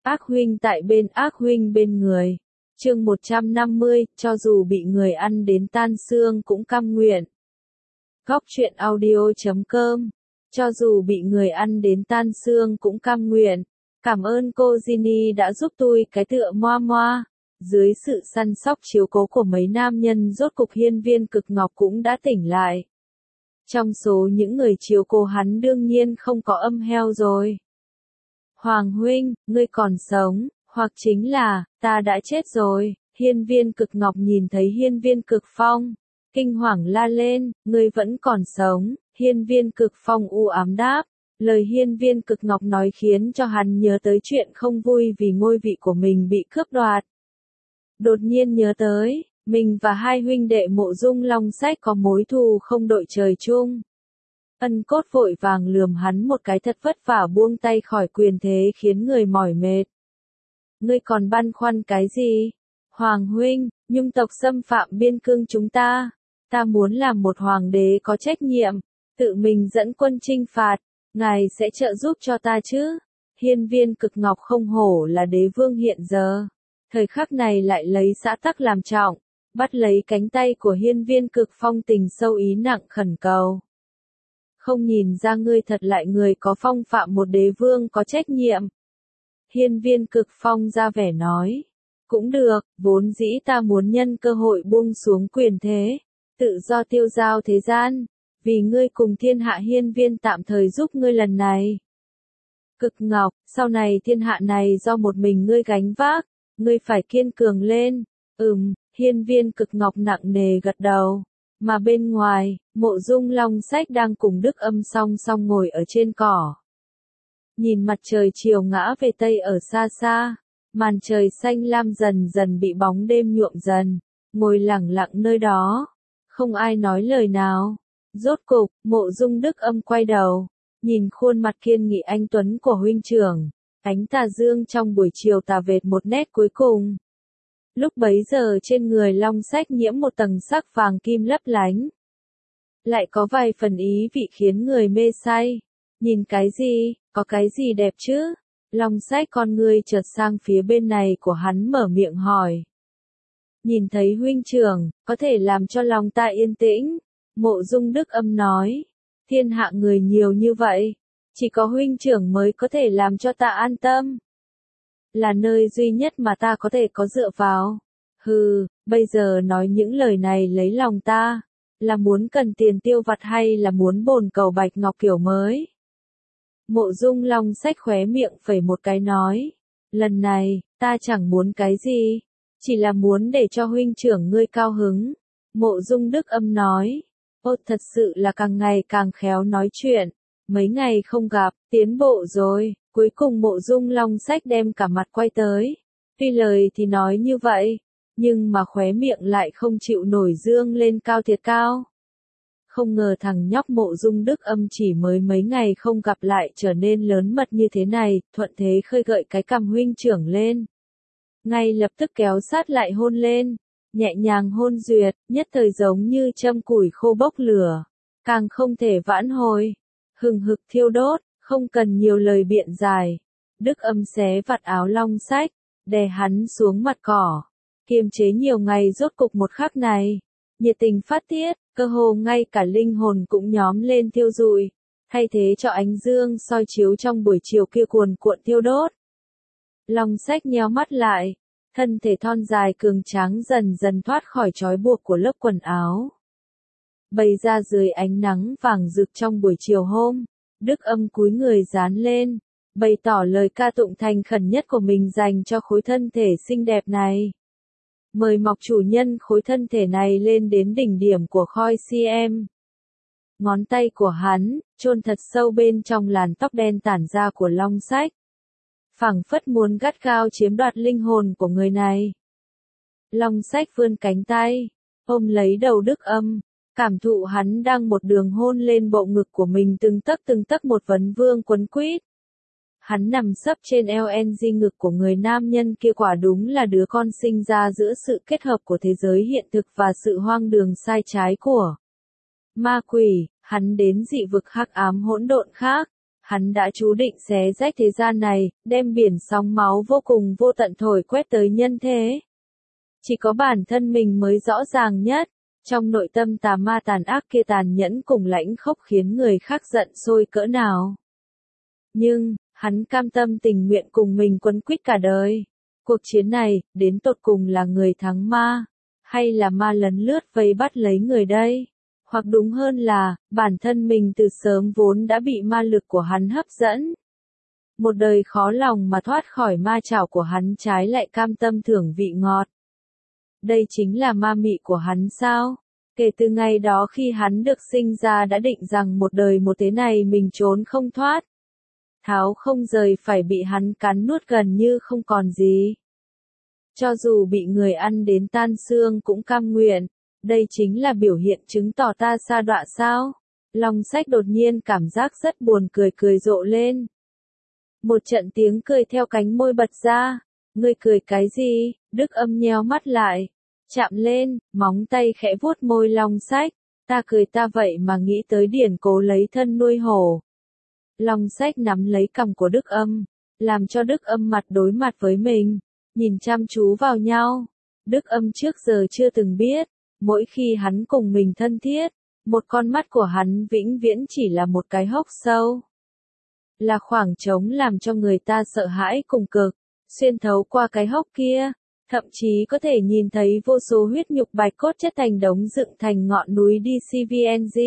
Ác huynh tại bên, ác huynh bên người. Chương 150, cho dù bị người ăn đến tan xương cũng cam nguyện. Góc truyện audio.com. Cho dù bị người ăn đến tan xương cũng cam nguyện. Cảm ơn cô Ginny đã giúp tôi cái tựa moa moa. Dưới sự săn sóc chiếu cố của mấy nam nhân, rốt cục hiên viên cực ngọc cũng đã tỉnh lại. Trong số những người chiếu cố hắn đương nhiên không có âm heo rồi. Hoàng huynh, ngươi còn sống, hoặc chính là, ta đã chết rồi. Hiên viên cực ngọc nhìn thấy hiên viên cực phong, kinh hoàng la lên, ngươi vẫn còn sống. Hiên viên cực phong u ám đáp. Lời hiên viên cực ngọc nói khiến cho hắn nhớ tới chuyện không vui vì ngôi vị của mình bị cướp đoạt. Đột nhiên nhớ tới, mình và hai huynh đệ Mộ Dung Long Sách có mối thù không đội trời chung. Ân Cốt vội vàng lườm hắn một cái thật vất vả buông tay khỏi quyền thế khiến người mỏi mệt. Ngươi còn băn khoăn cái gì? Hoàng huynh, nhung tộc xâm phạm biên cương chúng ta. Ta muốn làm một hoàng đế có trách nhiệm, tự mình dẫn quân chinh phạt. Ngài sẽ trợ giúp cho ta chứ? Hiên viên cực ngọc không hổ là đế vương hiện giờ. Thời khắc này lại lấy xã tắc làm trọng, bắt lấy cánh tay của hiên viên cực phong, tình sâu ý nặng khẩn cầu. Không nhìn ra ngươi thật lại người có phong phạm một đế vương có trách nhiệm. Hiên viên cực phong ra vẻ nói. Cũng được, vốn dĩ ta muốn nhân cơ hội buông xuống quyền thế, tự do tiêu dao thế gian. Vì ngươi cùng thiên hạ hiên viên tạm thời giúp ngươi lần này. Cực ngọc, sau này thiên hạ này do một mình ngươi gánh vác, ngươi phải kiên cường lên. Hiên viên cực ngọc nặng nề gật đầu. Mà bên ngoài, Mộ Dung Long Sách đang cùng Đức Âm song song ngồi ở trên cỏ. Nhìn mặt trời chiều ngã về tây ở xa xa, màn trời xanh lam dần dần bị bóng đêm nhuộm dần, ngồi lặng lặng nơi đó, không ai nói lời nào. Rốt cục, Mộ Dung Đức Âm quay đầu, nhìn khuôn mặt kiên nghị anh tuấn của huynh trưởng, ánh tà dương trong buổi chiều tà vệt một nét cuối cùng. Lúc bấy giờ trên người Long Sách nhiễm một tầng sắc vàng kim lấp lánh. Lại có vài phần ý vị khiến người mê say. Nhìn cái gì, có cái gì đẹp chứ? Long Sách con ngươi chợt sang phía bên này của hắn mở miệng hỏi. Nhìn thấy huynh trưởng, có thể làm cho lòng ta yên tĩnh. Mộ Dung Đức Âm nói. Thiên hạ người nhiều như vậy, chỉ có huynh trưởng mới có thể làm cho ta an tâm. Là nơi duy nhất mà ta có thể có dựa vào. Bây giờ nói những lời này lấy lòng ta, là muốn cần tiền tiêu vặt hay là muốn bồn cầu bạch ngọc kiểu mới? Mộ Dung Long Sách khóe miệng phẩy một cái nói, lần này, ta chẳng muốn cái gì, chỉ là muốn để cho huynh trưởng ngươi cao hứng. Mộ Dung Đức Âm nói, thật sự là càng ngày càng khéo nói chuyện, mấy ngày không gặp, tiến bộ rồi. Cuối cùng Mộ Dung Long Sách đem cả mặt quay tới. Tuy lời thì nói như vậy, nhưng mà khóe miệng lại không chịu nổi dương lên cao thiệt cao. Không ngờ thằng nhóc Mộ Dung Đức Âm chỉ mới mấy ngày không gặp lại trở nên lớn mật như thế này, thuận thế khơi gợi cái cằm huynh trưởng lên. Ngay lập tức kéo sát lại hôn lên, nhẹ nhàng hôn duyệt, nhất thời giống như châm củi khô bốc lửa, càng không thể vãn hồi, hừng hực thiêu đốt. Không cần nhiều lời biện giải. Đức Âm xé vạt áo Long Sách, đè hắn xuống mặt cỏ. Kiềm chế nhiều ngày rốt cục một khắc này. Nhiệt tình phát tiết, cơ hồ ngay cả linh hồn cũng nhóm lên thiêu rụi. Thay thế cho ánh dương soi chiếu trong buổi chiều kia cuồn cuộn thiêu đốt. Long Sách nheo mắt lại. Thân thể thon dài cường tráng dần dần thoát khỏi trói buộc của lớp quần áo. Bày ra dưới ánh nắng vàng rực trong buổi chiều hôm. Đức Âm cúi người dán lên, bày tỏ lời ca tụng thành khẩn nhất của mình dành cho khối thân thể xinh đẹp này. Mời mọc chủ nhân khối thân thể này lên đến đỉnh điểm của khoi cm. Ngón tay của hắn, chôn thật sâu bên trong làn tóc đen tản ra của Long Sách. Phảng phất muốn gắt gao chiếm đoạt linh hồn của người này. Long Sách vươn cánh tay, ôm lấy đầu Đức Âm. Cảm thụ hắn đang một đường hôn lên bộ ngực của mình từng tấc một vấn vương quấn quýt. Hắn nằm sấp trên eo ng ngực của người nam nhân kia, quả đúng là đứa con sinh ra giữa sự kết hợp của thế giới hiện thực và sự hoang đường sai trái của ma quỷ. Hắn đến dị vực hắc ám hỗn độn khác. Hắn đã chú định xé rách thế gian này, đem biển sóng máu vô cùng vô tận thổi quét tới nhân thế. Chỉ có bản thân mình mới rõ ràng nhất, trong nội tâm tà ma tàn ác kia tàn nhẫn cùng lãnh khốc khiến người khác giận sôi cỡ nào. Nhưng, hắn cam tâm tình nguyện cùng mình quấn quýt cả đời. Cuộc chiến này, đến tột cùng là người thắng ma, hay là ma lấn lướt vây bắt lấy người đây? Hoặc đúng hơn là, bản thân mình từ sớm vốn đã bị ma lực của hắn hấp dẫn. Một đời khó lòng mà thoát khỏi ma trảo của hắn trái lại cam tâm thưởng vị ngọt. Đây chính là ma mị của hắn sao? Kể từ ngày đó khi hắn được sinh ra đã định rằng một đời một thế này mình trốn không thoát. Tháo không rời phải bị hắn cắn nuốt gần như không còn gì. Cho dù bị người ăn đến tan xương cũng cam nguyện, đây chính là biểu hiện chứng tỏ ta sa đọa sao? Long Sách đột nhiên cảm giác rất buồn cười cười rộ lên. Một trận tiếng cười theo cánh môi bật ra. Ngươi cười cái gì? Đức Âm nheo mắt lại. Chạm lên, móng tay khẽ vuốt môi Long Sách. Ta cười ta vậy mà nghĩ tới điển cố lấy thân nuôi hổ. Long Sách nắm lấy cằm của Đức Âm, làm cho Đức Âm mặt đối mặt với mình, nhìn chăm chú vào nhau. Đức Âm trước giờ chưa từng biết, mỗi khi hắn cùng mình thân thiết, một con mắt của hắn vĩnh viễn chỉ là một cái hốc sâu. Là khoảng trống làm cho người ta sợ hãi cùng cực, xuyên thấu qua cái hốc kia, thậm chí có thể nhìn thấy vô số huyết nhục bạch cốt chất thành đống dựng thành ngọn núi DCVNG.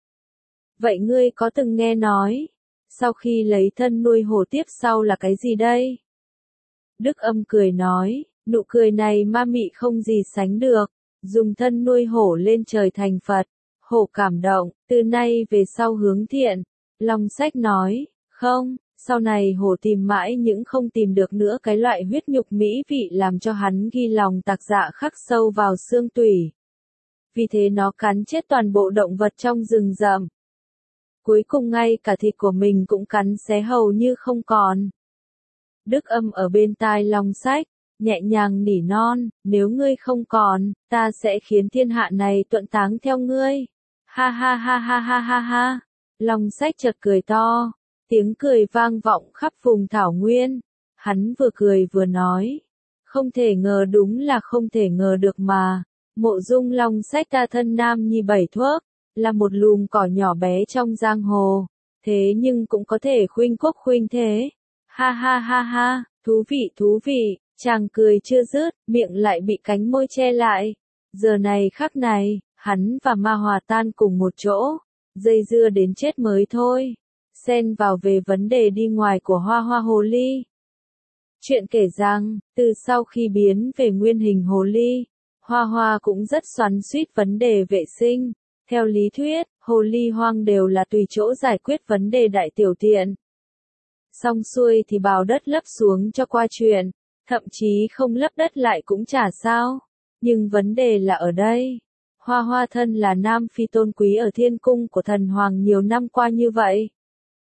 Vậy ngươi có từng nghe nói, sau khi lấy thân nuôi hổ tiếp sau là cái gì đây? Đức Âm cười nói, nụ cười này ma mị không gì sánh được, dùng thân nuôi hổ lên trời thành Phật, hổ cảm động, từ nay về sau hướng thiện. Long Sách nói, không, sau này hổ tìm mãi những không tìm được nữa cái loại huyết nhục mỹ vị làm cho hắn ghi lòng tạc dạ khắc sâu vào xương tủy. Vì thế nó cắn chết toàn bộ động vật trong rừng rậm. Cuối cùng ngay cả thịt của mình cũng cắn xé hầu như không còn. Đức Âm ở bên tai Long Sách, nhẹ nhàng nỉ non, nếu ngươi không còn, ta sẽ khiến thiên hạ này tuận táng theo ngươi. Ha ha ha ha ha ha ha. Long Sách chợt cười to, tiếng cười vang vọng khắp vùng thảo nguyên. Hắn vừa cười vừa nói, không thể ngờ đúng là không thể ngờ được mà. Mộ Dung Long Sách ta thân nam nhi bảy thuốc, là một lùm cỏ nhỏ bé trong giang hồ, thế nhưng cũng có thể khuynh quốc khuynh thế. Ha ha ha ha, thú vị, chàng cười chưa dứt, miệng lại bị cánh môi che lại. Giờ này khắc này, hắn và ma hòa tan cùng một chỗ, dây dưa đến chết mới thôi. Xen vào về vấn đề đi ngoài của Hoa Hoa Hồ Ly. Chuyện kể rằng, từ sau khi biến về nguyên hình Hồ Ly, Hoa Hoa cũng rất xoắn xuýt vấn đề vệ sinh. Theo lý thuyết, hồ ly hoang đều là tùy chỗ giải quyết vấn đề đại tiểu tiện. Xong xuôi thì bào đất lấp xuống cho qua chuyện, thậm chí không lấp đất lại cũng chả sao. Nhưng vấn đề là ở đây. Hoa Hoa thân là nam phi tôn quý ở thiên cung của thần hoàng nhiều năm qua như vậy.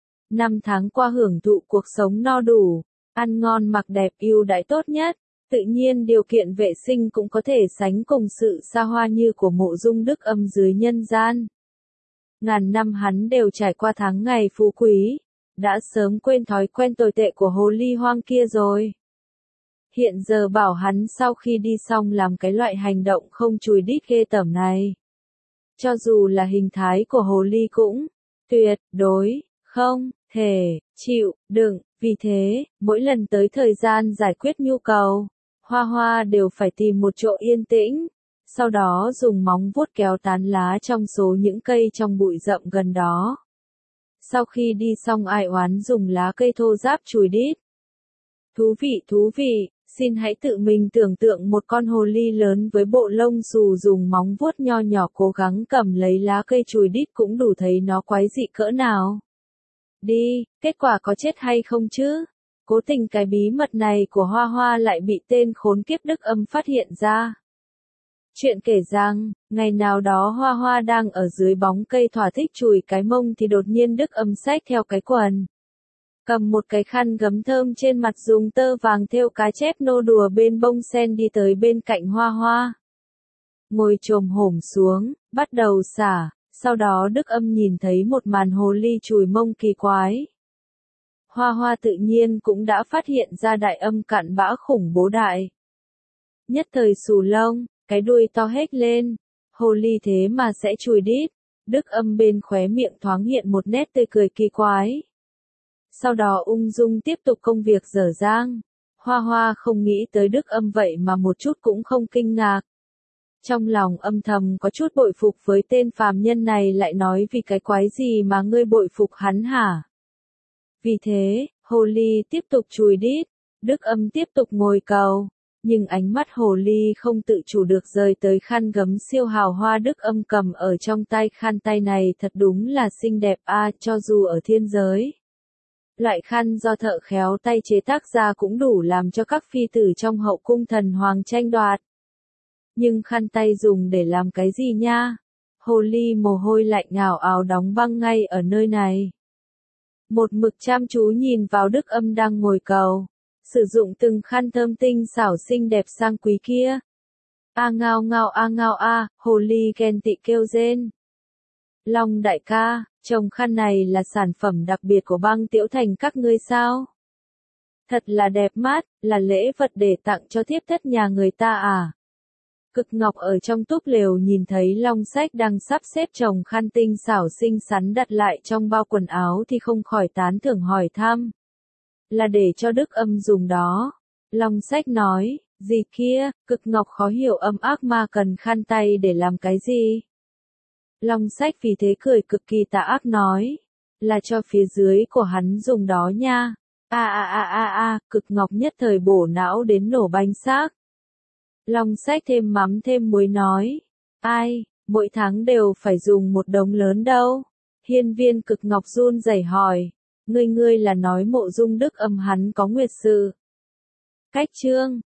5 tháng qua hưởng thụ cuộc sống no đủ, ăn ngon mặc đẹp ưu đãi tốt nhất. Tự nhiên điều kiện vệ sinh cũng có thể sánh cùng sự xa hoa như của Mộ Dung Đức Âm dưới nhân gian. Ngàn năm hắn đều trải qua tháng ngày phú quý, đã sớm quên thói quen tồi tệ của hồ ly hoang kia rồi. Hiện giờ bảo hắn sau khi đi xong làm cái loại hành động không chùi đít ghê tởm này. Cho dù là hình thái của hồ ly cũng tuyệt đối không thể chịu đựng, vì thế, mỗi lần tới thời gian giải quyết nhu cầu, Hoa Hoa đều phải tìm một chỗ yên tĩnh, sau đó dùng móng vuốt kéo tán lá trong số những cây trong bụi rậm gần đó. Sau khi đi xong ai oán dùng lá cây thô ráp chùi đít. Thú vị, xin hãy tự mình tưởng tượng một con hồ ly lớn với bộ lông xù dùng móng vuốt nho nhỏ cố gắng cầm lấy lá cây chùi đít cũng đủ thấy nó quái dị cỡ nào. Đi, kết quả có chết hay không chứ? Cố tình cái bí mật này của Hoa Hoa lại bị tên khốn kiếp Đức Âm phát hiện ra. Chuyện kể rằng, ngày nào đó Hoa Hoa đang ở dưới bóng cây thỏa thích chùi cái mông thì đột nhiên Đức Âm xách theo cái quần. Cầm một cái khăn gấm thơm trên mặt dùng tơ vàng thêu cá chép nô đùa bên bông sen đi tới bên cạnh Hoa Hoa. Ngồi chồm hổm xuống, bắt đầu xả, sau đó Đức Âm nhìn thấy một màn hồ ly chùi mông kỳ quái. Hoa Hoa tự nhiên cũng đã phát hiện ra đại âm cặn bã khủng bố đại. Nhất thời xù lông, cái đuôi to hết lên. Hồ ly thế mà sẽ chùi đít. Đức Âm bên khóe miệng thoáng hiện một nét tươi cười kỳ quái. Sau đó ung dung tiếp tục công việc dở dang. Hoa Hoa không nghĩ tới Đức Âm vậy mà một chút cũng không kinh ngạc. Trong lòng âm thầm có chút bội phục với tên phàm nhân này, lại nói vì cái quái gì mà ngươi bội phục hắn hả? Vì thế, hồ ly tiếp tục chùi đít, Đức Âm tiếp tục ngồi cầu, nhưng ánh mắt hồ ly không tự chủ được rơi tới khăn gấm siêu hào hoa Đức Âm cầm ở trong tay. Khăn tay này thật đúng là xinh đẹp a, cho dù ở thiên giới. Loại khăn do thợ khéo tay chế tác ra cũng đủ làm cho các phi tử trong hậu cung thần hoàng tranh đoạt. Nhưng khăn tay dùng để làm cái gì nha? Hồ ly mồ hôi lạnh ào ào đóng băng ngay ở nơi này. Một mực chăm chú nhìn vào Đức Âm đang ngồi cầu, sử dụng từng khăn thơm tinh xảo xinh đẹp sang quý kia. A ngao a, hồ ly ghen tị kêu rên. Long đại ca, chồng khăn này là sản phẩm đặc biệt của băng Tiểu Thành các ngươi sao? Thật là đẹp mắt, là lễ vật để tặng cho thiếp thất nhà người ta à? Cực Ngọc ở trong túp lều nhìn thấy Long Sách đang sắp xếp chồng khăn tinh xảo xinh xắn đặt lại trong bao quần áo thì không khỏi tán thưởng hỏi thăm. Là để cho Đức Âm dùng đó. Long Sách nói, gì kia? Cực Ngọc khó hiểu, âm ác ma cần khăn tay để làm cái gì? Long Sách vì thế cười cực kỳ tà ác nói, là cho phía dưới của hắn dùng đó nha. Cực Ngọc nhất thời bổ não đến nổ bánh xác. Long Sách thêm mắm thêm muối nói, ai, mỗi tháng đều phải dùng một đống lớn đâu. Hiên Viên Cực Ngọc run rẩy hỏi, ngươi là nói Mộ Dung Đức Âm hắn có nguyệt sự? Cách chương